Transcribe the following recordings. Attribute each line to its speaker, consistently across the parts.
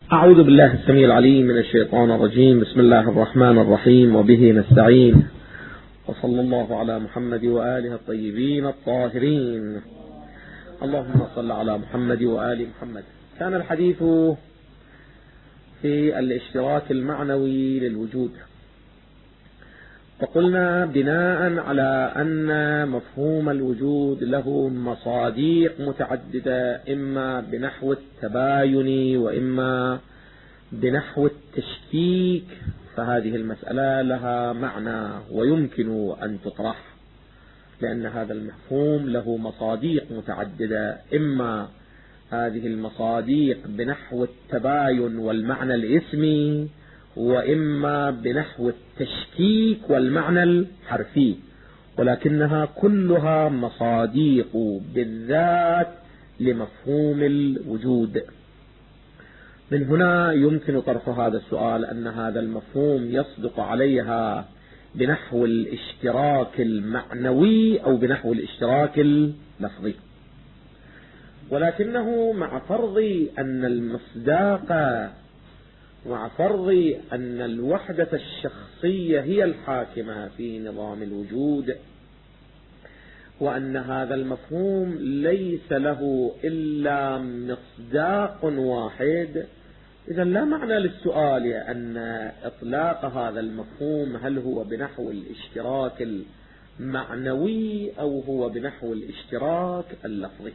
Speaker 1: أعوذ بالله السميع العليم من الشيطان الرجيم. بسم الله الرحمن الرحيم، وبه نستعين، وصلى الله على محمد وآله الطيبين الطاهرين. اللهم صل على محمد وآل محمد. كان الحديث في الاشتراك المعنوي للوجود، وقلنا بناء على أن مفهوم الوجود له مصاديق متعددة، إما بنحو التباين وإما بنحو التشكيك، فهذه المسألة لها معنى ويمكن أن تطرح، لأن هذا المفهوم له مصاديق متعددة، إما هذه المصاديق بنحو التباين والمعنى الاسمي، وإما بنحو التشكيك والمعنى الحرفي، ولكنها كلها مصاديق بالذات لمفهوم الوجود. من هنا يمكن طرح هذا السؤال، أن هذا المفهوم يصدق عليها بنحو الاشتراك المعنوي أو بنحو الاشتراك اللفظي، ولكنه مع فرض أن المصداق، مع فرض أن الوحدة الشخصية هي الحاكمة في نظام الوجود، وأن هذا المفهوم ليس له إلا مصداق واحد، إذا لا معنى للسؤال أن إطلاق هذا المفهوم هل هو بنحو الاشتراك المعنوي أو هو بنحو الاشتراك اللفظي.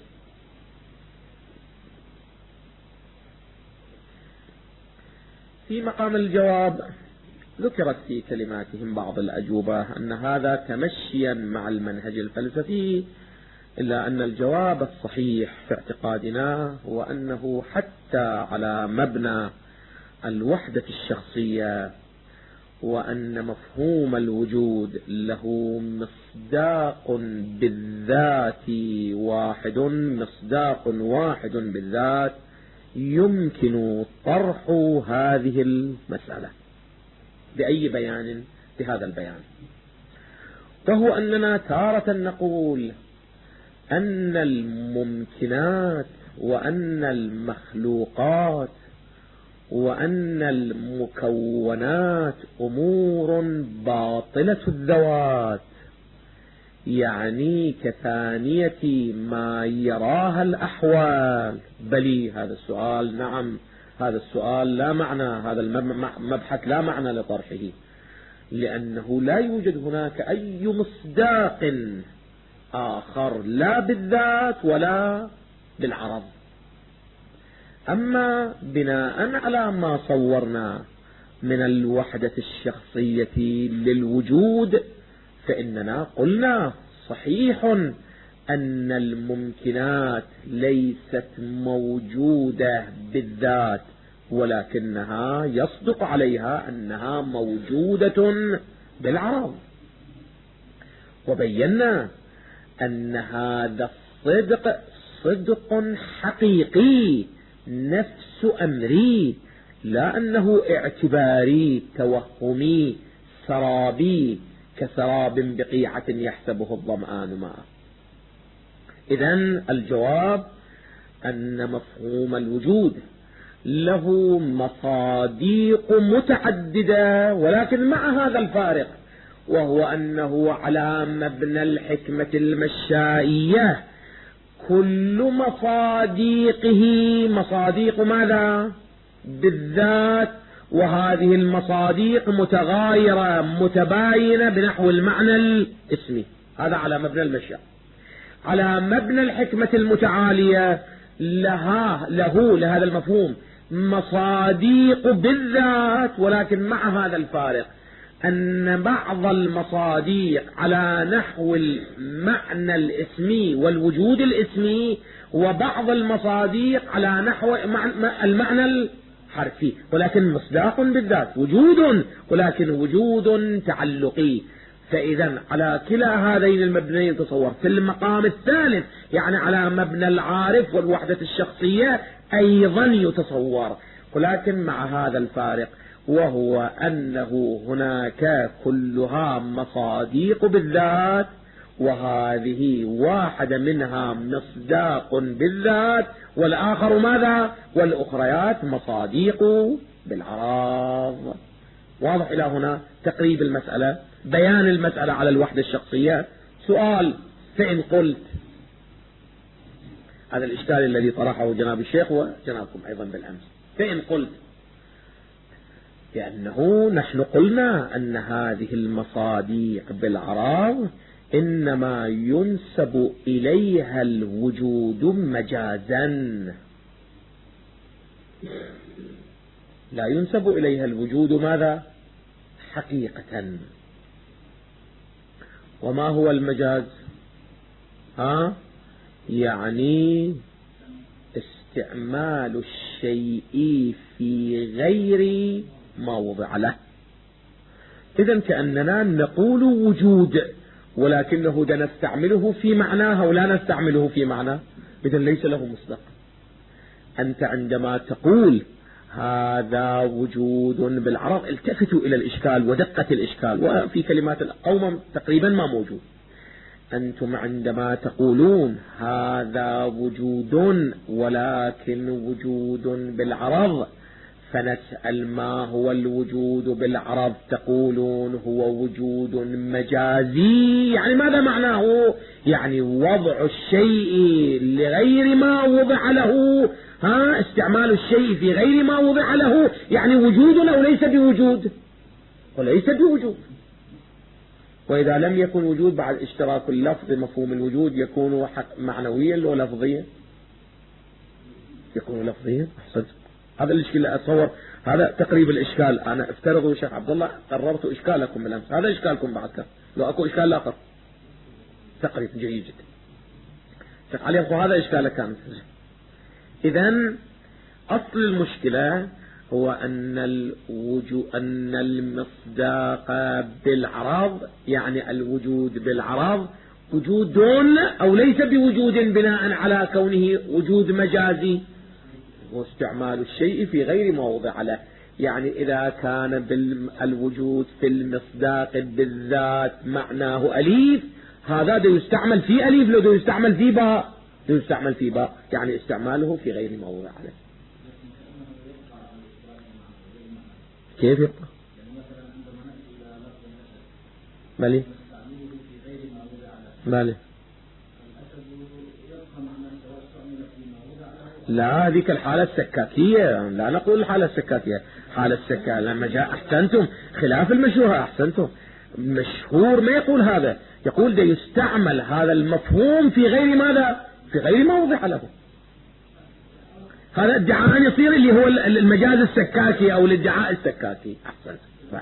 Speaker 1: في مقام الجواب ذكرت في كلماتهم بعض الأجوبة أن هذا تمشيا مع المنهج الفلسفي، إلا أن الجواب الصحيح في اعتقادنا هو أنه حتى على مبنى الوحدة الشخصية، وأن مفهوم الوجود له مصداق بالذات واحد، مصداق واحد بالذات، يمكن طرح هذه المسألة بأي بيان بهذا البيان، وهو أننا تارة نقول أن الممكنات وأن المخلوقات وأن المكونات أمور باطلة الذوات، يعني كثانية ما يراها الأحوال. بلي هذا السؤال، نعم هذا السؤال لا معنى، هذا المبحث لا معنى لطرحه، لأنه لا يوجد هناك أي مصداق آخر لا بالذات ولا بالعرض. أما بناء على ما صورنا من الوحدة الشخصية للوجود، فإننا قلنا صحيح أن الممكنات ليست موجودة بالذات، ولكنها يصدق عليها أنها موجودة بالعرض، وبينا أن هذا الصدق صدق حقيقي نفس أمري، لا أنه اعتباري توهمي سرابي كسراب بقيعة يحسبه الظمآن ماء. إذن الجواب أن مفهوم الوجود له مصاديق متعددة، ولكن مع هذا الفارق، وهو أنه على مبنى الحكمة المشائية كل مصاديقه مصاديق ماذا؟ بالذات، وهذه المصاديق متغايرة متباينة بنحو المعنى الاسمي. هذا على مبنى المشيئة. على مبنى الحكمة المتعالية لهذا المفهوم مصاديق بالذات، ولكن مع هذا الفارق أن بعض المصاديق على نحو المعنى الاسمي والوجود الاسمي، وبعض المصاديق على نحو المعنى الحرفي، ولكن مصداق بالذات، وجود، ولكن وجود تعلقي. فإذا على كلا هذين المبنيين تصور في المقام الثالث، يعني على مبنى العارف والوحدة الشخصية أيضا يتصور، ولكن مع هذا الفارق، وهو أنه هناك كلها مصاديق بالذات، وهذه واحدة منها مصداق بالذات، والآخر ماذا؟ والأخريات مصاديق بالعراض. واضح إلى هنا تقريب المسألة، بيان المسألة على الوحدة الشخصية. سؤال: فإن قلت، هذا الإشكال الذي طرحه جناب الشيخ وجنابكم أيضا بالأمس، فإن قلت لأنه نحن قلنا أن هذه المصاديق بالعراض إنما ينسب إليها الوجود مجازا، لا ينسب إليها الوجود ماذا؟ حقيقة. وما هو المجاز؟ يعني استعمال الشيء في غير ما وضع له. إذن كأننا نقول وجود، ولكنه نستعمله في معناه ولا نستعمله في معناه، إذن ليس له مصداق. أنت عندما تقول هذا وجود بالعرض، التفتوا إلى الإشكال ودقة الإشكال، وفي كلمات القوم تقريبا ما موجود. أنتم عندما تقولون هذا وجود ولكن وجود بالعرض، فنسأل ما هو الوجود بالعرض، تقولون هو وجود مجازي. يعني ماذا معناه؟ يعني وضع الشيء لغير ما وضع له، استعمال الشيء في غير ما وضع له، يعني وجود أو ليس بوجود؟ وليس بوجود. وإذا لم يكن وجود بعد اشتراك اللفظ، مفهوم الوجود يكون معنويا أو لفظيا؟ يكون لفظيا. أحسنت، هذا الإشكال أتصور، هذا تقريب الإشكال. أنا افترضوا شيخ عبد الله قررت إشكالكم بالأمس، هذا إشكالكم بعد كده، لو أكو إشكال آخر تقريب جيد جدا. شيخ علي هذا إشكالك كان. إذن أصل المشكلة هو أن المصداق بالعرض، يعني الوجود بالعرض وجود أو ليس بوجود بناء على كونه وجود مجازي، واستعمال الشيء في غير ما وضع له. يعني إذا كان الوجود في المصداق بالذات معناه أليف، هذا يستعمل في أليف، لو يستعمل في باء، يستعمل في باء، يعني استعماله في غير ما وضع له. كيف يبقى؟ مالي مالي لا، هذيك الحالة السكاكية، لا نقول الحالة السكاكية، حالة السكاكية لما جاء أحسنتم خلاف المشهور. أحسنتم، المشهور ما يقول هذا، يقول ده يستعمل هذا المفهوم في غير ماذا؟ في غير ما وضع له. هذا ادعاء يصير اللي هو المجاز السكاكي أو الادعاء السكاكي. أحسنت.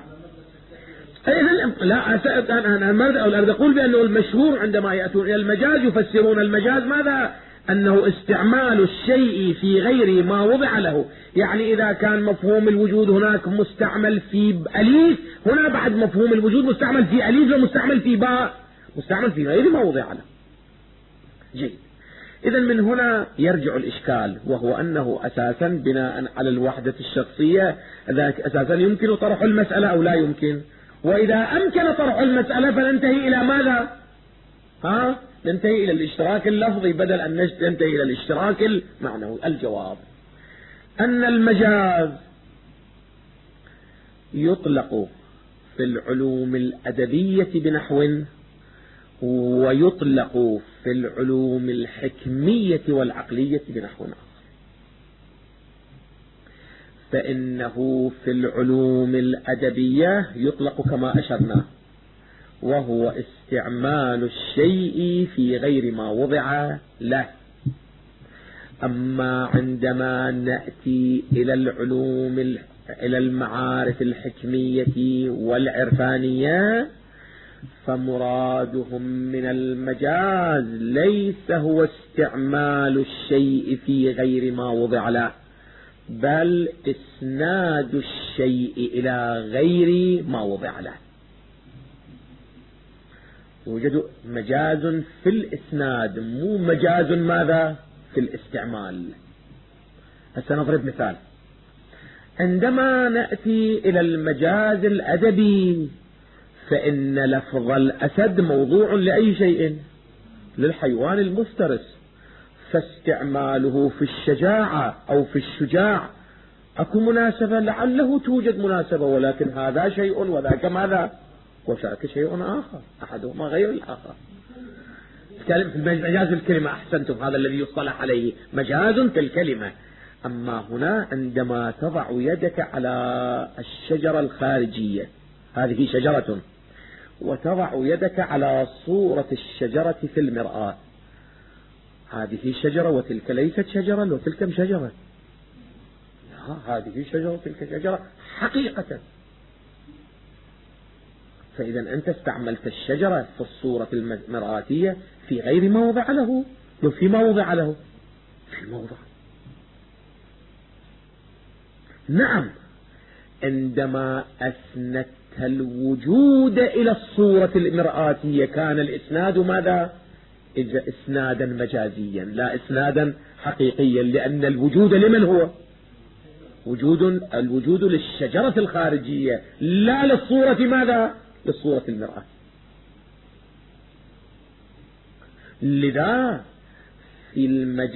Speaker 1: لا، أنا أريد أقول بأنه المشهور عندما يأتون إلى المجاز يفسرون المجاز ماذا؟ أنه استعمال الشيء في غير ما وضع له. يعني إذا كان مفهوم الوجود هناك مستعمل في أليف، هنا بعد مفهوم الوجود مستعمل في أليف ومستعمل في باء، مستعمل في غير ما وضع له. جيد. إذا من هنا يرجع الإشكال، وهو أنه أساسا بناء على الوحدة الشخصية ذاك أساسا يمكن طرح المسألة أو لا يمكن. وإذا أمكن طرح المسألة فننتهي إلى ماذا؟ ننتهي إلى الاشتراك اللفظي بدل أن ننتهي إلى الاشتراك المعنوي. الجواب أن المجاز يطلق في العلوم الأدبية بنحو، ويطلق في العلوم الحكمية والعقلية بنحو آخر. فإنه في العلوم الأدبية يطلق كما أشرنا، وهو استعمال الشيء في غير ما وضع له. أما عندما نأتي إلى إلى المعارف الحكمية والعرفانية، فمرادهم من المجاز ليس هو استعمال الشيء في غير ما وضع له، بل إسناد الشيء إلى غير ما وضع له. يوجد مجاز في الإسناد، مو مجاز ماذا؟ في الاستعمال. هسه نضرب مثال. عندما نأتي إلى المجاز الأدبي، فإن لفظ الأسد موضوع لأي شيء؟ للحيوان المفترس، فاستعماله في الشجاعة أو في الشجاع أكو مناسبة، لعله توجد مناسبة، ولكن هذا شيء وذاك ماذا؟ وذاك شيء آخر، أحدهما غير الآخر. في مجاز الكلمة أحسنتم، هذا الذي يصطلح عليه مجاز في الكلمة. أما هنا عندما تضع يدك على الشجرة الخارجية، هذه شجرة، وتضع يدك على صورة الشجرة في المرآة، هذه شجرة وتلك ليست شجرة، وتلك شجرة، هذه شجرة وتلك شجرة حقيقة. فإذا أنت استعملت الشجرة في الصورة المرآتية في غير موضع له، وفي موضع له، في موضع. نعم، عندما أسندت الوجود إلى الصورة المرآتية كان الإسناد ماذا؟ إذا إسنادا مجازيا لا إسنادا حقيقيا، لأن الوجود لمن هو؟ الوجود للشجرة الخارجية لا للصورة ماذا؟ للصورة المرآة. لذا في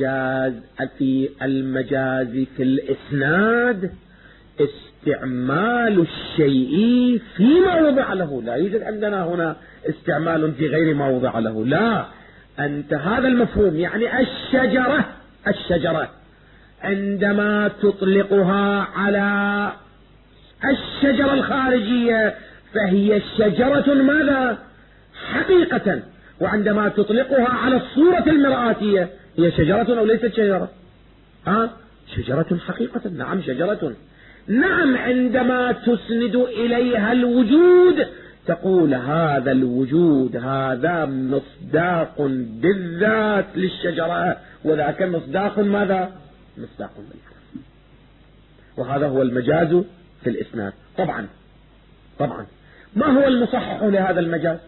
Speaker 1: المجاز في الإسناد استعمال الشيء في موضع له، لا يوجد عندنا هنا استعمال في غير موضع له، لا، أنت هذا المفهوم، يعني الشجرة عندما تطلقها على الشجرة الخارجية فهي شجرة ماذا؟ حقيقة، وعندما تطلقها على الصورة المرآتية هي شجرة أو ليست شجرة؟ شجرة حقيقة، نعم شجرة. نعم، عندما تسند إليها الوجود تقول هذا الوجود هذا مصداق بالذات للشجرة، وذاك مصداق ماذا؟ مصداق بالحرف. وهذا هو المجاز في الإسناد. طبعا ما هو المصحح لهذا المجاز؟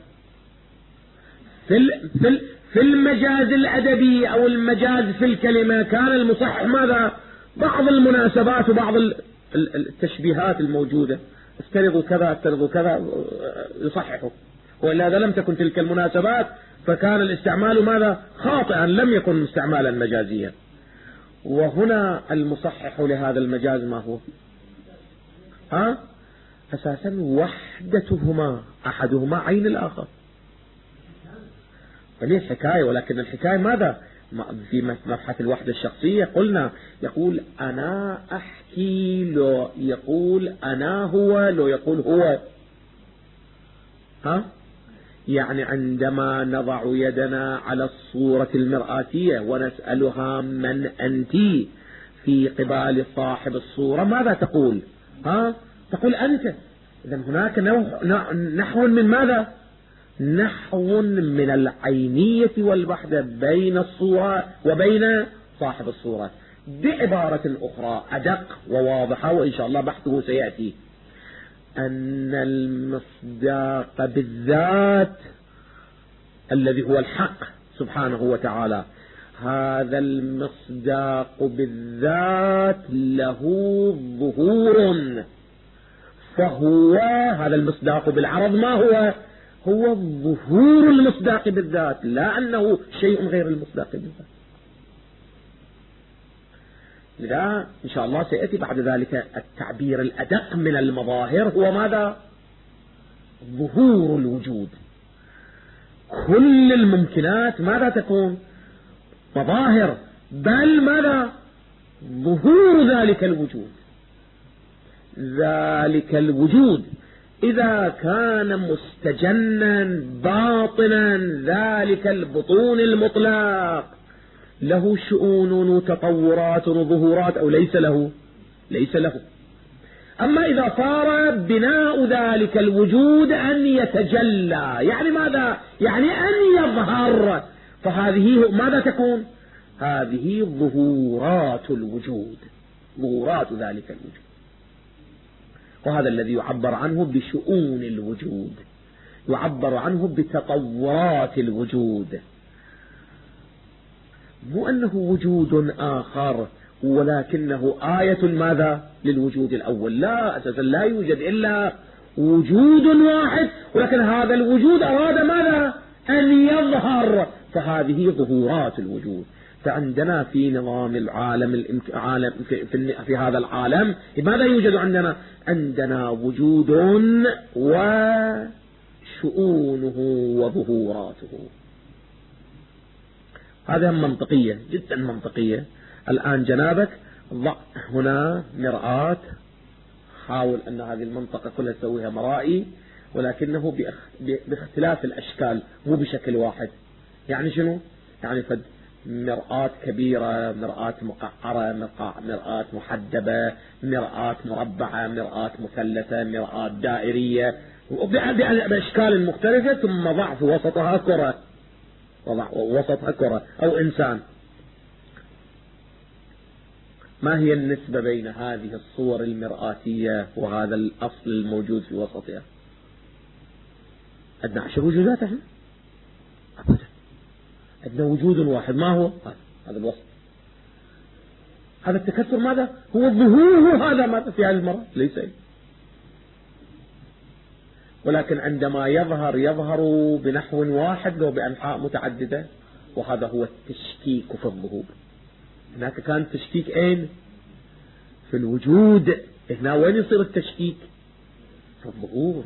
Speaker 1: في المجاز الأدبي أو المجاز في الكلمة كان المصحح ماذا؟ بعض المناسبات وبعض التشبيهات الموجودة، استرضوا كذا يصححه، وإلا لم تكن تلك المناسبات فكان الاستعمال ماذا؟ خاطئا، لم يكن استعمالا مجازيا. وهنا المصحح لهذا المجاز ما هو؟ أساسا وحدتهما، أحدهما عين الآخر. فليس حكاية، ولكن الحكاية ماذا؟ في مبحث الوحدة الشخصية قلنا يقول أنا أحكي، لو يقول أنا هو، لو يقول هو. يعني عندما نضع يدنا على الصورة المرآتية ونسألها من أنت في قبال صاحب الصورة ماذا تقول؟ تقول أنت. إذا هناك نحو من ماذا؟ نحو من العينية والوحدة بين الصورة وبين صاحب الصورة. بعبارة أخرى أدق وواضحة، وإن شاء الله بحثه سيأتي، أن المصداق بالذات الذي هو الحق سبحانه وتعالى، هذا المصداق بالذات له ظهور، فهو هذا المصداق بالعرض ما هو ظهور المصداق بالذات، لا أنه شيء غير المصداق بالذات. لذا إن شاء الله سيأتي بعد ذلك التعبير الأدق من المظاهر هو ماذا؟ ظهور الوجود. كل الممكنات ماذا تكون؟ مظاهر، بل ماذا؟ ظهور ذلك الوجود. ذلك الوجود إذا كان مستجنا باطنا، ذلك البطون المطلق له شؤون وتطورات وظهورات أو ليس له؟ ليس له. أما إذا صار بناء ذلك الوجود أن يتجلى، يعني ماذا؟ يعني أن يظهر، فهذه ماذا تكون؟ هذه ظهورات الوجود، ظهورات ذلك الوجود. وهذا الذي يعبر عنه بشؤون الوجود، يعبر عنه بتطورات الوجود، مو أنه وجود آخر ولكنه آية ماذا؟ للوجود الأول. لا، أساسا لا يوجد إلا وجود واحد، ولكن هذا الوجود أراد ماذا؟ أن يظهر، فهذه ظهورات الوجود. فعندنا في نظام العالم في هذا العالم ماذا يوجد عندنا؟ عندنا وجود وشؤونه وظهوراته. هذا منطقية جدا منطقية. الآن جنابك ضع هنا مرآة، حاول أن هذه المنطقة كلها تسويها مرائي، ولكنه باختلاف الأشكال مو بشكل واحد. يعني شنو؟ يعني فد مرآة كبيرة، مرآة مقعرة، مرآة محدبة، مرآة مربعة، مرآة مثلثة، مرآة دائرية، بأشكال مختلفة، ثم ضع في وسطها كرة، وسطها كرة أو إنسان. ما هي النسبة بين هذه الصور المرآتية وهذا الأصل الموجود في وسطها؟ عندنا 10 وجودات احنا؟ أبدا، عندنا وجود واحد. ما هو؟ هذا الوسط. هذا التكسر ماذا؟ هو الظهور. هذا ماذا في هذه المرة؟ ليس أي. ولكن عندما يظهر بنحو واحد لو بأنحاء متعددة، وهذا هو التشكيك في الظهور. هناك كان تشكيك أين؟ في الوجود. هنا وين يصير التشكيك؟ في الظهور.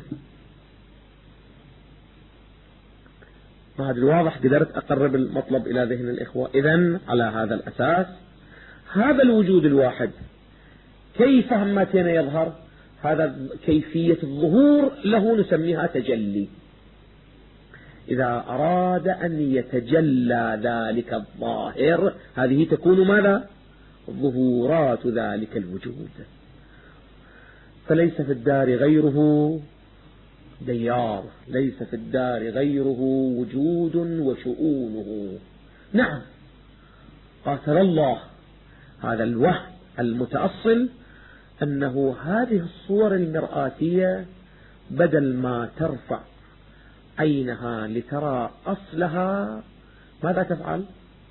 Speaker 1: ما هذا الواضح؟ قدرت أقرب المطلب إلى ذهن الإخوة. إذن على هذا الأساس هذا الوجود الواحد كيف همتين يظهر؟ هذا كيفية الظهور له نسميها تجلي. إذا أراد أن يتجلى ذلك الظاهر، هذه تكون ماذا؟ ظهورات ذلك الوجود. فليس في الدار غيره ديار، ليس في الدار غيره وجود وشؤونه. نعم، قاتل الله هذا الوهم المتأصل أنه هذه الصور المرآتية بدل ما ترفع عينها لترى أصلها، ماذا تفعل؟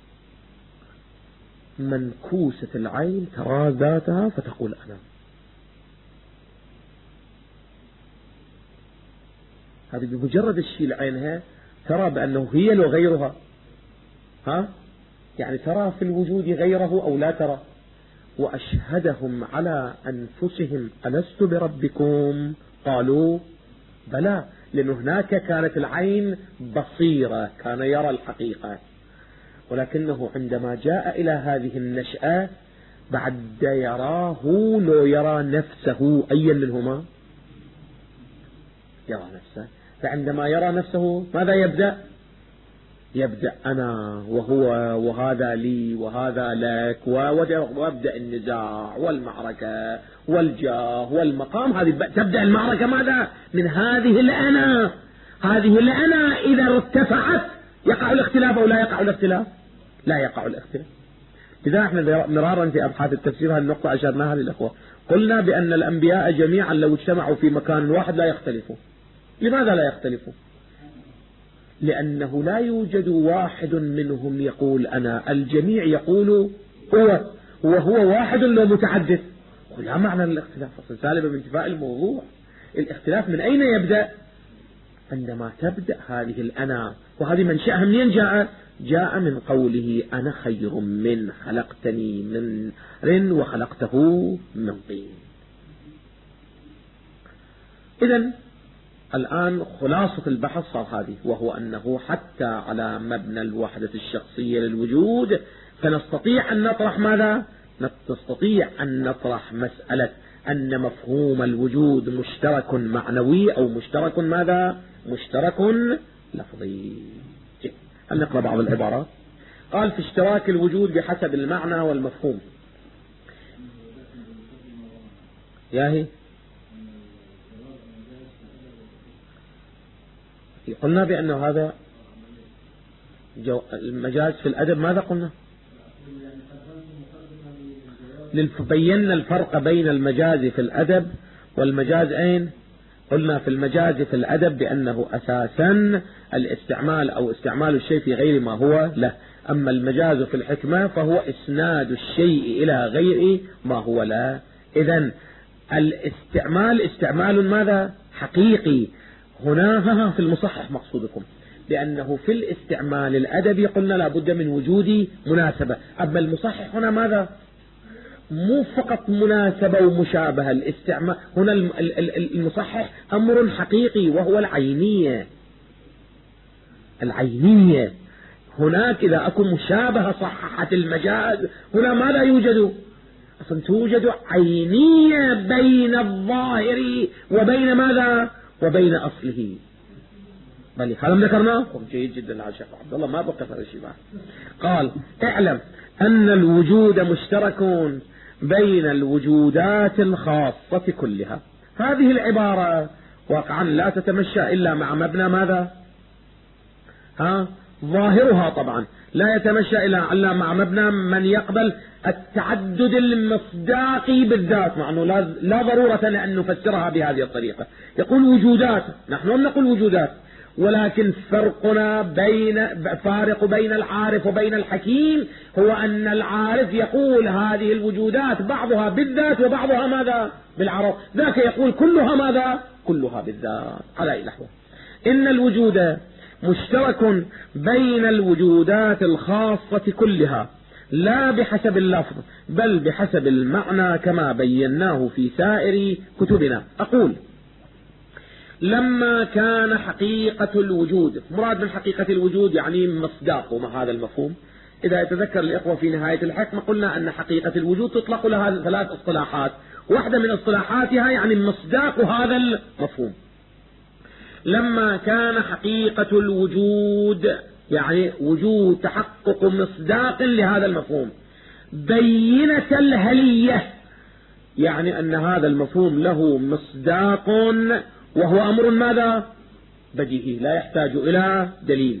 Speaker 1: منكوسة العين ترى ذاتها فتقول أنا. هذه بمجرد الشيء لعينها ترى بأنه هي لو غيرها. يعني ترى في الوجود غيره أو لا ترى. وأشهدهم على أنفسهم ألست بربكم؟ قالوا بلى، لأن هناك كانت العين بصيرة، كان يرى الحقيقة. ولكنه عندما جاء إلى هذه النشأة بعد يراه لو يرى نفسه، أي منهما؟ يرى نفسه. فعندما يرى نفسه ماذا يبدأ؟ يبدأ أنا وهو وهذا لي وهذا لك، وابدأ النزاع والمعركة والجاه والمقام. هذه تبدأ المعركة ماذا؟ من هذه الأنا. هذه الأنا إذا ارتفعت يقع الاختلاف أو لا يقع الاختلاف؟ لا يقع الاختلاف. إذا احنا مرارا في أبحاث التفسير هالنقطة أشرناها للأخوة، قلنا بأن الأنبياء جميعا لو اجتمعوا في مكان واحد لا يختلفون. لماذا لا يختلفون؟ لأنه لا يوجد واحد منهم يقول أنا، الجميع يقول هو، وهو واحد لو متعدد. لا معنى للاختلاف، أصلا سالب من انتفاء الموضوع. الاختلاف من أين يبدأ؟ عندما تبدأ هذه الأنا، وهذه منشأها منين جاء؟ جاء من قوله أنا خير من، خلقتني من نار وخلقته من طين. إذن الآن خلاصة البحث صار هذه، وهو أنه حتى على مبنى الوحدة الشخصية للوجود فنستطيع أن نطرح ماذا؟ نستطيع أن نطرح مسألة أن مفهوم الوجود مشترك معنوي أو مشترك ماذا؟ مشترك لفظي. هل نقرأ بعض العبارات؟ قال في اشتراك الوجود بحسب المعنى والمفهوم. ياهي قلنا بأن هذا المجاز في الأدب. ماذا قلنا؟ بينا الفرق بين المجاز في الأدب والمجاز أين؟ قلنا في المجاز في الأدب بأنه أساسا الاستعمال أو استعمال الشيء في غير ما هو له. أما المجاز في الحكمة فهو إسناد الشيء إلى غير ما هو له. إذن الاستعمال استعمال ماذا؟ حقيقي. هنا في المصحح مقصودكم، لأنه في الاستعمال الأدبي قلنا لا بد من وجود مناسبة. أما المصحح هنا ماذا؟ مو فقط مناسبة ومشابهة، الاستعمال هنا المصحح أمر حقيقي وهو العينية. العينية هناك إذا أكون مشابهة صححت المجاز، هنا ماذا يوجد؟ أصلا توجد عينية بين الظاهر وبين ماذا؟ وبين أصله. بل هذا ذكرناه جيد جدا على الشيخ عبد الله، ما بقى هذا الشيء بعد. قال اعلم أن الوجود مشترك بين الوجودات الخاصة كلها. هذه العبارة واقعا لا تتمشى إلا مع مبنى ماذا؟ ظاهرها طبعا لا يتمشى إلا مع مبنى من يقبل التعدد المصداقي بالذات، مع أنه لا ضرورة أن نفسرها بهذه الطريقة. يقول وجودات، نحن لم نقول وجودات، ولكن فارق بين العارف وبين الحكيم هو أن العارف يقول هذه الوجودات بعضها بالذات وبعضها ماذا؟ بالعرض. ذاك يقول كلها ماذا؟ كلها بالذات. على أي نحو إن الوجود مشترك بين الوجودات الخاصة كلها، لا بحسب اللفظ بل بحسب المعنى كما بيناه في سائر كتبنا. أقول لما كان حقيقة الوجود، مراد من حقيقة الوجود يعني مصداقه، ما هذا المفهوم؟ إذا يتذكر الإخوة في نهاية الحكمة قلنا أن حقيقة الوجود تطلق لها 3 اصطلاحات، واحدة من اصطلاحاتها يعني مصداق هذا المفهوم. لما كان حقيقة الوجود يعني وجود تحقق مصداق لهذا المفهوم، بينة الهلية يعني أن هذا المفهوم له مصداق وهو أمر ماذا؟ بديهي لا يحتاج إلى دليل.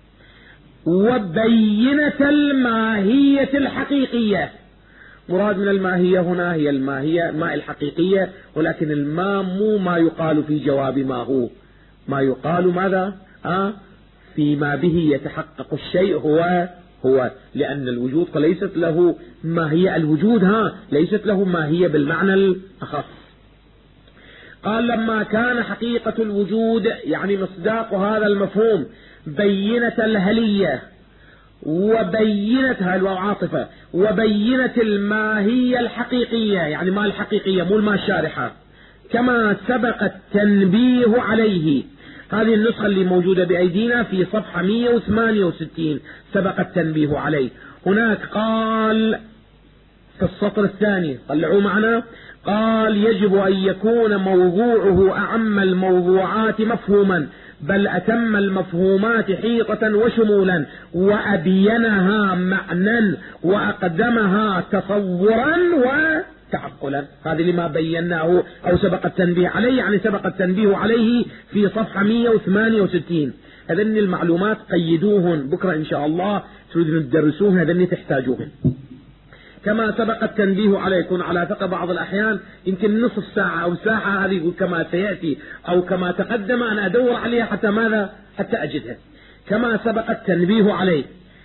Speaker 1: وبينة الماهية الحقيقية، مراد من الماهية هنا هي الماهية الماء الحقيقية، ولكن الماء مو ما يقال في جواب ما هو، ما يقال ماذا؟ فيما به يتحقق الشيء هو لأن الوجود ليست له ماهية، الوجود ليست له ماهية بالمعنى الأخص. قال لما كان حقيقة الوجود يعني مصداق هذا المفهوم بينة الهلية وبينتها العاطفة وبينة الماهية الحقيقية يعني ما الحقيقية مو الماء الشارحة، كما سبق التنبيه عليه. هذه النسخة اللي موجودة بأيدينا في صفحة 168 سبق التنبيه عليه. هناك قال في السطر الثاني، طلعوا معنا، قال يجب أن يكون موضوعه أعم الموضوعات مفهوما بل أتم المفهومات حيطة وشمولا وأبينها معنى وأقدمها تصورا وتعقلا. هذه لما بيناه أو سبق التنبيه عليه، يعني سبق التنبيه عليه في صفحة 168. هذين المعلومات قيدوهن بكرة إن شاء الله تريدون تدرسوهن، هذين تحتاجوهن. كما سبق التنبيه عليه، يكون على ثقة بعض الأحيان يمكن نصف ساعة أو ساعة، هذه يقول كما سيأتي أو كما تقدم أنا أدور عليها حتى ماذا؟ حتى أجدها. كما سبق التنبيه عليه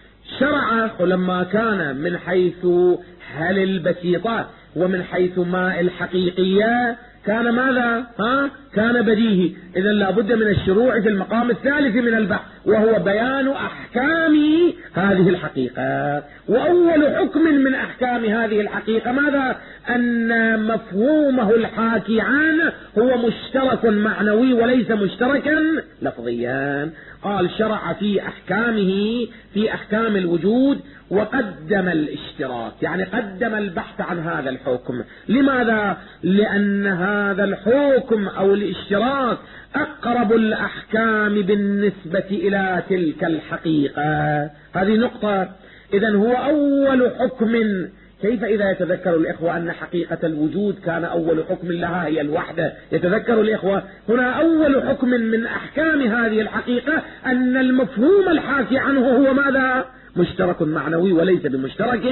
Speaker 1: شرع لما كان من حيث هل البسيطات ومن حيث ما الحقيقية كان ماذا؟ كان بديهي. إذن لابد من الشروع في المقام الثالث من البحث وهو بيان أحكام هذه الحقيقة. وأول حكم من أحكام هذه الحقيقة ماذا؟ أن مفهومه الحاكي عنه هو مشترك معنوي وليس مشتركا لفظيا. قال شرع في أحكامه في أحكام الوجود وقدم الاشتراك، يعني قدم البحث عن هذا الحكم. لماذا؟ لأن هذا الحكم أو الاشتراك أقرب الأحكام بالنسبة إلى تلك الحقيقة. هذه نقطة. إذن هو أول حكم. كيف إذا يتذكر الإخوة أن حقيقة الوجود كان أول حكم لها هي الوحدة؟ يتذكر الإخوة هنا أول حكم من أحكام هذه الحقيقة أن المفهوم الحاكي عنه هو ماذا؟ مشترك معنوي وليس بمشترك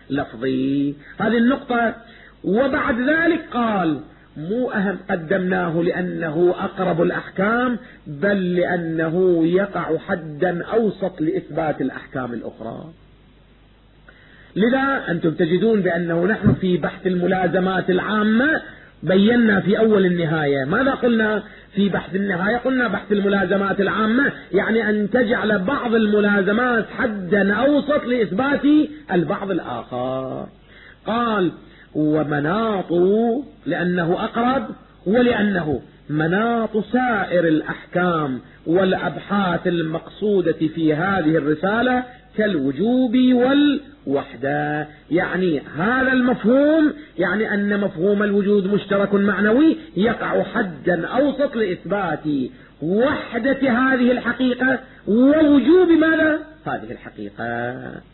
Speaker 1: لفظي. هذه النقطة. وبعد ذلك قال مو أهم قدمناه لأنه أقرب الأحكام بل لأنه يقع حدا أوسط لإثبات الأحكام الأخرى. لذا أنتم تجدون بأنه نحن في بحث الملازمات العامة بينا في أول النهاية ماذا قلنا في بحث النهاية؟ قلنا بحث الملازمات العامة يعني أن تجعل بعض الملازمات حدا أوسط لإثبات البعض الآخر. قال ومناط لأنه أقرب ولأنه مناط سائر الأحكام والأبحاث المقصودة في هذه الرسالة كالوجوب والوحدة. يعني هذا المفهوم يعني أن مفهوم الوجود مشترك معنوي يقع حدا أوسط لإثبات وحدة هذه الحقيقة ووجوب ماذا؟ هذه الحقيقة.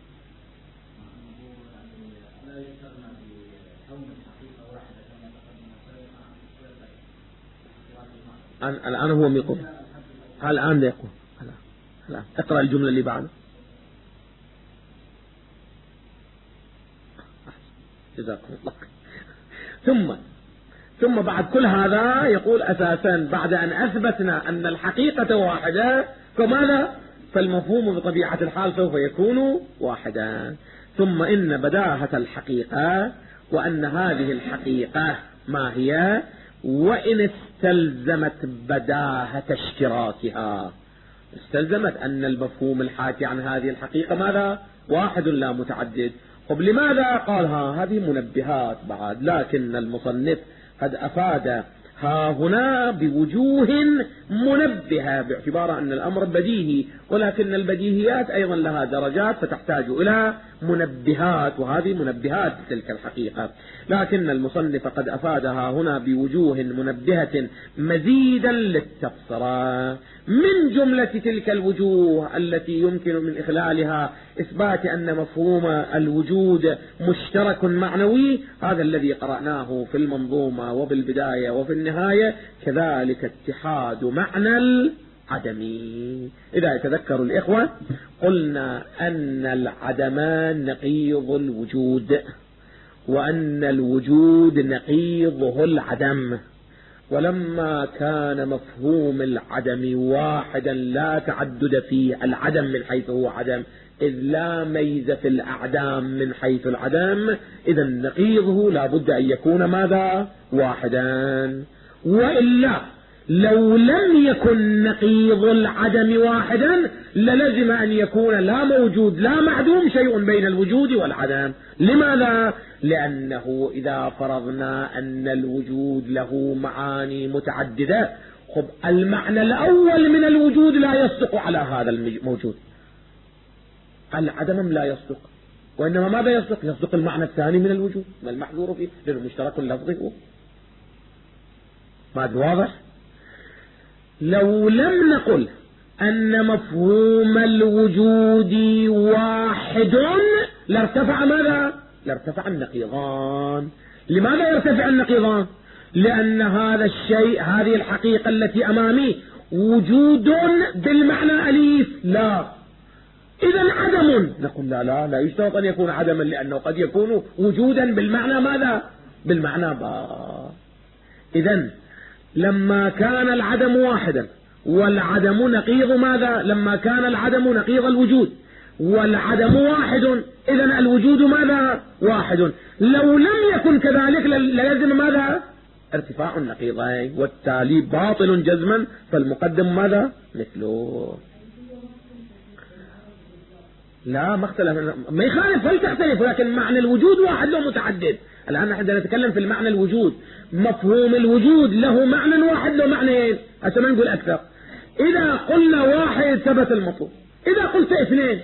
Speaker 1: الآن هو يقول الآن يقول الآن اقرأ الجملة اللي بعده. جزاكم الله. ثم بعد كل هذا يقول أساسا بعد أن أثبتنا أن الحقيقة واحدة فماذا؟ فالمفهوم بطبيعة الحال سوف يكون واحدا. ثم إن بداهة الحقيقة وأن هذه الحقيقة ما هي وإن استلزمت بداهة اشتراكها، استلزمت أن المفهوم الحاكي عن هذه الحقيقة ماذا؟ واحد لا متعدد. طب لماذا قالها؟ هذه منبهات بعد، لكن المصنف قد أفاد ها هنا بوجوه منبهة باعتبار أن الأمر بديهي، ولكن البديهيات أيضا لها درجات فتحتاج إلى منبهات، وهذه منبهات تلك الحقيقة. لكن المصنف قد أفادها هنا بوجوه منبهة مزيدا للتبصرة. من جملة تلك الوجوه التي يمكن من إخلالها إثبات أن مفهوم الوجود مشترك معنوي هذا الذي قرأناه في المنظومة وبالبداية وفي النهاية، كذلك اتحاد معنى العدم. إذا يتذكر الإخوة قلنا أن العدم نقيض الوجود، وأن الوجود نقيضه العدم، ولما كان مفهوم العدم واحدا لا تعدد فيه، العدم من حيث هو عدم إذ لا ميز في الأعدام من حيث العدم، إذا نقيضه لا بد أن يكون ماذا؟ واحدا. وإلا لو لم يكن نقيض العدم واحدا للزم أن يكون لا موجود لا معدوم شيء بين الوجود والعدم. لماذا؟ لأنه إذا فرضنا أن الوجود له معاني متعددة، خب المعنى الأول من الوجود لا يصدق على هذا الموجود، العدم لا يصدق، وإنما ماذا يصدق؟ يصدق المعنى الثاني من الوجود ما المحذور فيه للمشترك اللفظي هو. ما واضح؟ لو لم نقل أن مفهوم الوجود واحد لارتفع ماذا؟ لارتفع النقيضان. لماذا يرتفع النقيضان؟ لأن هذا الشيء، هذه الحقيقة التي أمامي وجود بالمعنى أليف لا، إذا عدم. نقول لا يشترط أن يكون عدما، لأنه قد يكون وجودا بالمعنى ماذا؟ بالمعنى با. إذن لما كان العدم واحدا والعدم نقيض ماذا؟ لما كان العدم نقيض الوجود والعدم واحد، إذن الوجود ماذا؟ واحد. لو لم يكن كذلك للزم ماذا؟ ارتفاع النقيضين، والتالي باطل جزما، فالمقدم ماذا؟ مثله. لا ما اختلف، ما يخالف فلتختلف، ولكن معنى الوجود واحد له متعدد. الآن نحن نتكلم في المعنى الوجود، مفهوم الوجود له معنى واحد له معنيين، حتى ما نقول أكثر. إذا قلنا واحد ثبت المطلوب، إذا قلت اثنين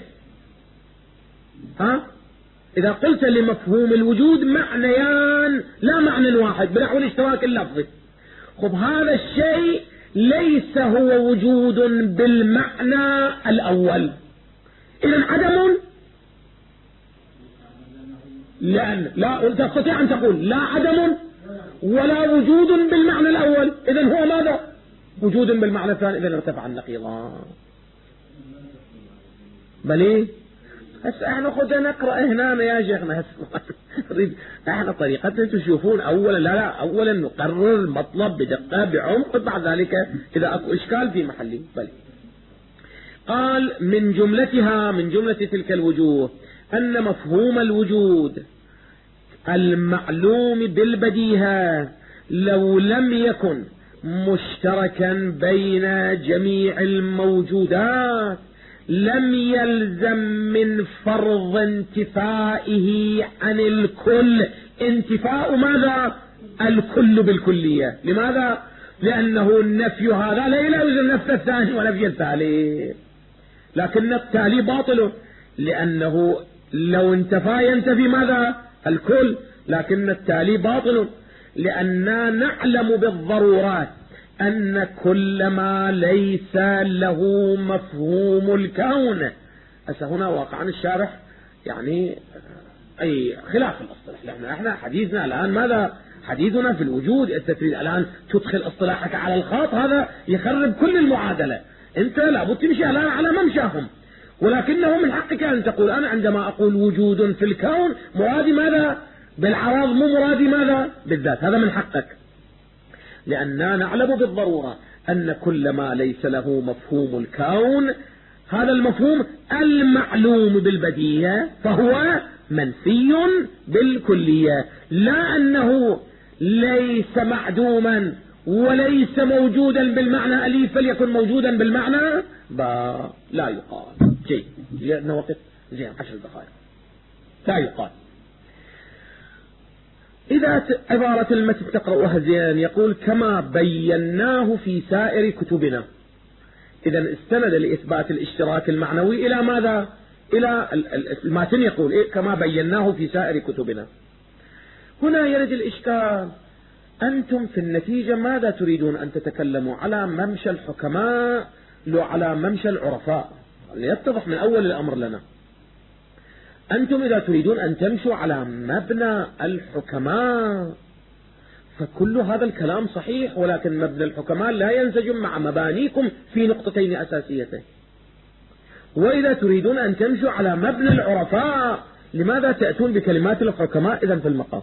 Speaker 1: إذا قلت لمفهوم الوجود معنيان لا معنى واحد بنحو الاشتراك اللفظي، خب هذا الشيء ليس هو وجود بالمعنى الأول، إذن عدم. لأن لا تستطيع أن تقول لا عدم ولا وجود بالمعنى الأول، إذن هو ماذا؟ وجود بالمعنى الثاني، إذن ارتفع النقيضان. بلي هسه احنا خذنا نقرأ هنا يا شيخنا. احنا طريقتنا تشوفون اولا نقرر المطلب بدقة بعمق، بعد ذلك اذا اكو اشكال في محله. بلي قال من جملتها، من جملة تلك الوجوه أن مفهوم الوجود المعلوم بالبديهة لو لم يكن مشتركا بين جميع الموجودات لم يلزم من فرض انتفائه عن الكل انتفاء ماذا؟ الكل بالكلية. لماذا؟ لأنه النفي هذا لا يلزم نفي الثاني ونفي الثالث، لكن التالي باطل، لأنه لو انتفى ينتفي ماذا؟ الكل، لكن التالي باطل، لأننا نعلم بالضرورات أن كل ما ليس له مفهوم الكون. هنا واقعا الشارح يعني أي خلاف الاصطلاح، احنا حديثنا الآن ماذا؟ حديثنا في الوجود. أنت تريد الآن تدخل اصطلاحك على الخاط، هذا يخرب كل المعادلة. أنت لابد تمشي الآن على ممشاهم، ولكنه من حقك أن تقول أنا عندما أقول وجود في الكون مرادي ماذا؟ بالعرض، مو مرادي ماذا؟ بالذات. هذا من حقك، لأننا نعلم بالضرورة أن كل ما ليس له مفهوم الكون هذا المفهوم المعلوم بالبديهة فهو منفي بالكلية، لا أنه ليس معدوما وليس موجودا بالمعنى أليف فليكن موجودا بالمعنى با، لا يقال. جيد، لأنه وقت زين 10 دقائق. لا يقال. إذا عبارة المتن تقرأها زين يقول كما بيناه في سائر كتبنا. إذا استند لإثبات الاشتراك المعنوي إلى ماذا؟ إلى المتن يقول إيه؟ كما بيناه في سائر كتبنا. هنا يرد الإشكال، أنتم في النتيجة ماذا تريدون أن تتكلموا؟ على ممشى الحكماء لو على ممشى العرفاء؟ ليتضح من أول الأمر لنا. أنتم إذا تريدون أن تمشوا على مبنى الحكماء فكل هذا الكلام صحيح، ولكن مبنى الحكماء لا ينسجم مع مبانيكم في نقطتين أساسيتين. وإذا تريدون أن تمشوا على مبنى العرفاء لماذا تأتون بكلمات الحكماء إذن في المقام؟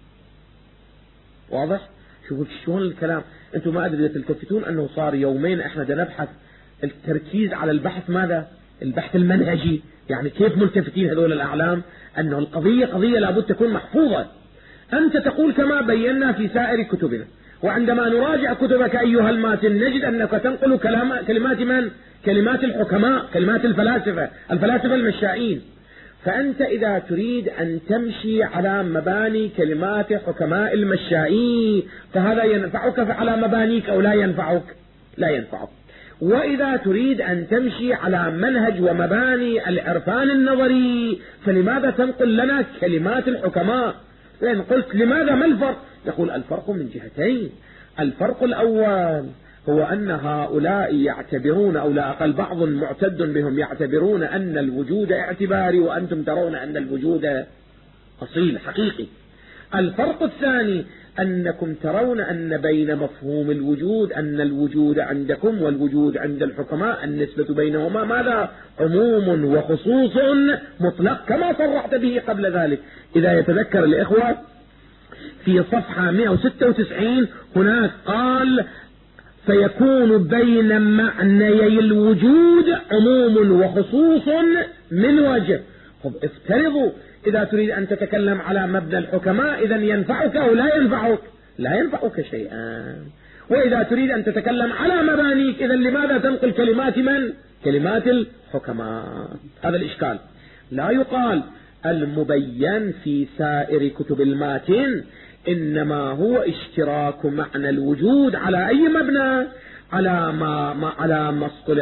Speaker 1: واضح؟ شوفوا شلون الكلام. أنتم ما أدري تلتفتون أنه صار يومين إحنا نبحث التركيز على البحث ماذا؟ البحث المنهجي، يعني كيف ملتفتين هذول الأعلام أنه القضية قضية لابد تكون محفوظة. أنت تقول كما بينا في سائر كتبنا، وعندما نراجع كتبك أيها الماتن نجد أنك تنقل كلمات من؟ كلمات الحكماء، كلمات الفلاسفة المشائين. فأنت إذا تريد أن تمشي على مباني كلمات حكماء المشائين فهذا ينفعك على مبانيك أو لا ينفعك؟ لا ينفعك. وإذا تريد أن تمشي على منهج ومباني العرفان النظري فلماذا تنقل لنا كلمات الحكماء؟ لأن قلت لماذا؟ ما الفرق؟ يقول الفرق من جهتين. الفرق الأول هو أن هؤلاء يعتبرون، أو لا أقل بعض معتد بهم يعتبرون أن الوجود اعتباري وأنتم ترون أن الوجود أصيل حقيقي. الفرق الثاني أنكم ترون أن بين مفهوم الوجود أن الوجود عندكم والوجود عند الحكماء النسبة بينهما ماذا؟ عموم وخصوص مطلق كما صرحت به قبل ذلك. إذا يتذكر الإخوة في صفحة 196 هناك قال فيكون بين معنيي الوجود عموم وخصوص من وجه. طب افترضوا إذا تريد أن تتكلم على مبنى الحكماء إذن ينفعك أو لا ينفعك؟ لا ينفعك شيئا. وإذا تريد أن تتكلم على مبانيك إذن لماذا تنقل كلمات من؟ كلمات الحكماء. هذا الإشكال. لا يقال المبين في سائر كتب الماتن إنما هو اشتراك معنى الوجود على أي مبنى؟ على ما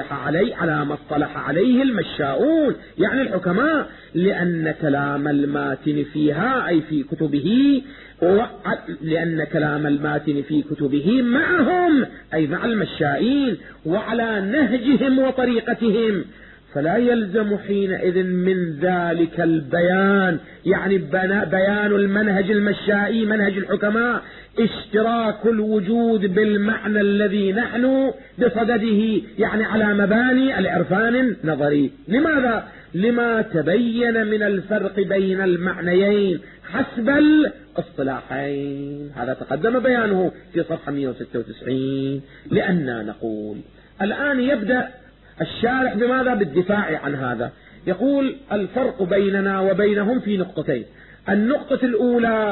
Speaker 1: اصطلح عليه المشاؤون يعني الحكماء، لأن كلام الماتن فيها أي في كتبه لأن كلام الماتن في كتبه معهم أي مع المشائين وعلى نهجهم وطريقتهم، فلا يلزم حينئذ من ذلك البيان يعني بيان المنهج المشائي منهج الحكماء اشتراك الوجود بالمعنى الذي نحن بصدده يعني على مباني العرفان النظري. لماذا؟ لما تبين من الفرق بين المعنيين حسب الاصطلاحين. هذا تقدم بيانه في صفحة 196. لأننا نقول الآن يبدأ الشارح بماذا؟ بالدفاع عن هذا. يقول الفرق بيننا وبينهم في نقطتين. النقطة الأولى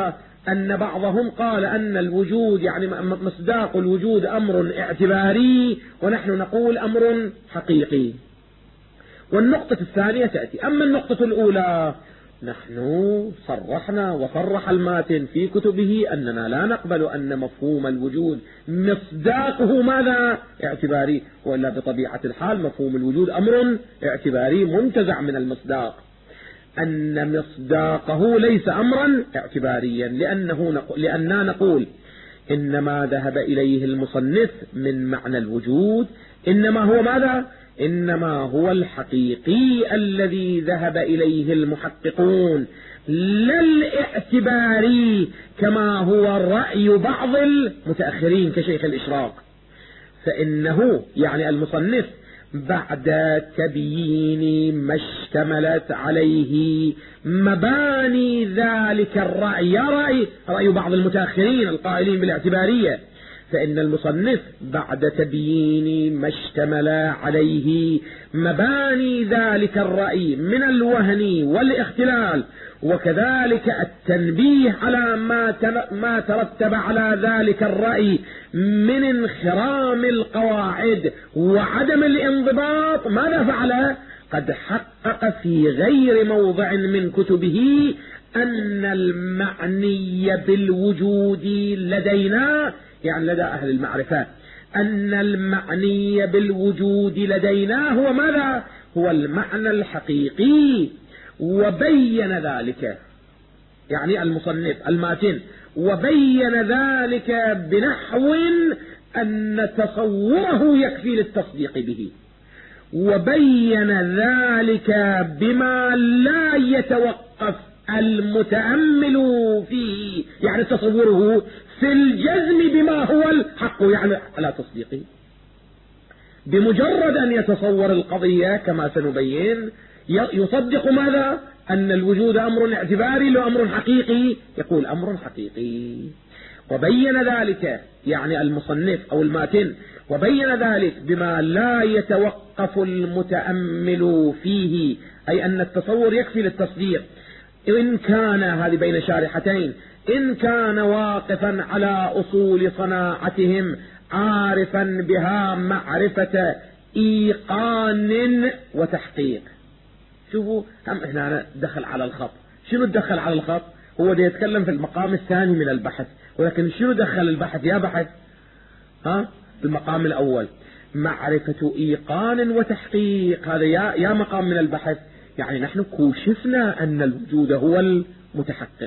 Speaker 1: أن بعضهم قال أن الوجود يعني مصداق الوجود أمر اعتباري، ونحن نقول أمر حقيقي. والنقطة الثانية تأتي. أما النقطة الأولى، نحن صرحنا وصرح الماتن في كتبه أننا لا نقبل أن مفهوم الوجود مصداقه ماذا؟ اعتباري، وإلا بطبيعة الحال مفهوم الوجود أمر اعتباري منتزع من المصداق، أن مصداقه ليس أمرا اعتباريا، لأننا نقول إنما ذهب إليه المصنف من معنى الوجود إنما هو ماذا؟ إنما هو الحقيقي الذي ذهب إليه المحققون، لا الاعتباري كما هو رأي بعض المتأخرين كشيخ الإشراق. فإنه يعني المصنف بعد تبيين ما اشتملت عليه مباني ذلك الرأي، رأي بعض المتأخرين القائلين بالاعتبارية، فإن المصنف بعد تبيين ما اشتمل عليه مباني ذلك الرأي من الوهن والاختلال، وكذلك التنبيه على ما ترتب على ذلك الرأي من انخرام القواعد وعدم الانضباط، ماذا فعل؟ قد حقق في غير موضع من كتبه أن المعني بالوجود لدينا، يعني لدى أهل المعرفة، أن المعني بالوجود لدينا هو ماذا؟ هو المعنى الحقيقي. وبين ذلك يعني المصنف الماتن، وبين ذلك بنحو أن تصوره يكفي للتصديق به، وبين ذلك بما لا يتوقف المتأمل فيه، يعني تصوره في الجزم بما هو الحق، يعني على تصديقه. بمجرد أن يتصور القضية كما سنبين يصدق ماذا؟ أن الوجود أمر اعتباري لو أمر حقيقي، يقول أمر حقيقي. وبين ذلك يعني المصنف أو الماتن، وبين ذلك بما لا يتوقف المتأمل فيه، أي أن التصور يكفي للتصديق، إن كان هذه بين شارحتين، إن كان واقفا على أصول صناعتهم عارفا بها معرفة إيقان وتحقيق. شوفوا هم هنا دخل على الخط. شنو دخل على الخط؟ هو ده يتكلم في المقام الثاني من البحث، ولكن شنو دخل البحث يا بحث؟ في المقام الأول معرفة إيقان وتحقيق، هذا يا مقام من البحث. يعني نحن كوشفنا أن الوجود هو المتحقق،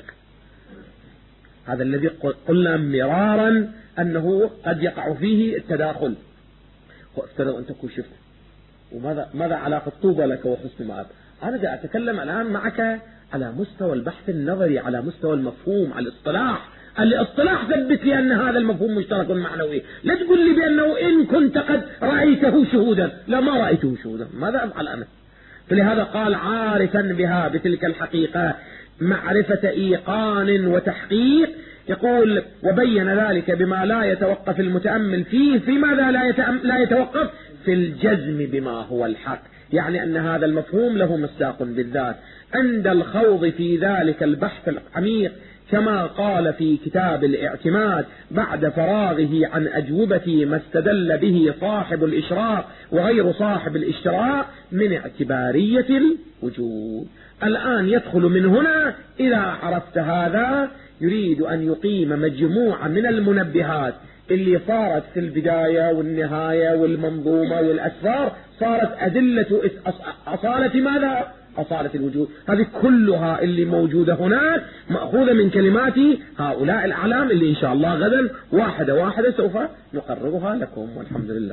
Speaker 1: هذا الذي قلنا مرارا أنه قد يقع فيه التداخل. وافترض أنت كوشفت، وماذا علاقة طوبى لك وحسن مآب؟ أنا جاء أتكلم الآن معك على مستوى البحث النظري، على مستوى المفهوم، على الاصطلاح ثبت لي أن هذا المفهوم مشترك معنوي. لا تقول لي بأنه إن كنت قد رأيته شهودا، لا ما رأيته شهودا، ماذا أفعل أنا؟ فلهذا قال عارفا بها بتلك الحقيقة معرفة إيقان وتحقيق. يقول وبين ذلك بما لا يتوقف المتأمل فيه، في ماذا لا يتوقف؟ في الجزم بما هو الحق، يعني أن هذا المفهوم له مصداق بالذات. عند الخوض في ذلك البحث العميق كما قال في كتاب الاعتماد بعد فراغه عن أجوبة ما استدل به صاحب الإشراق وغير صاحب الاشتراك من اعتبارية الوجود. الآن يدخل من هنا، إذا عرفت هذا يريد أن يقيم مجموعة من المنبهات اللي صارت في البداية والنهاية والمنظومة والأسفار، صارت أدلة أصالة ماذا؟ أصالة الوجود. هذه كلها اللي موجودة هناك مأخوذة من كلمات هؤلاء الأعلام اللي إن شاء الله غدا واحدة واحدة سوف نقررها لكم، والحمد لله.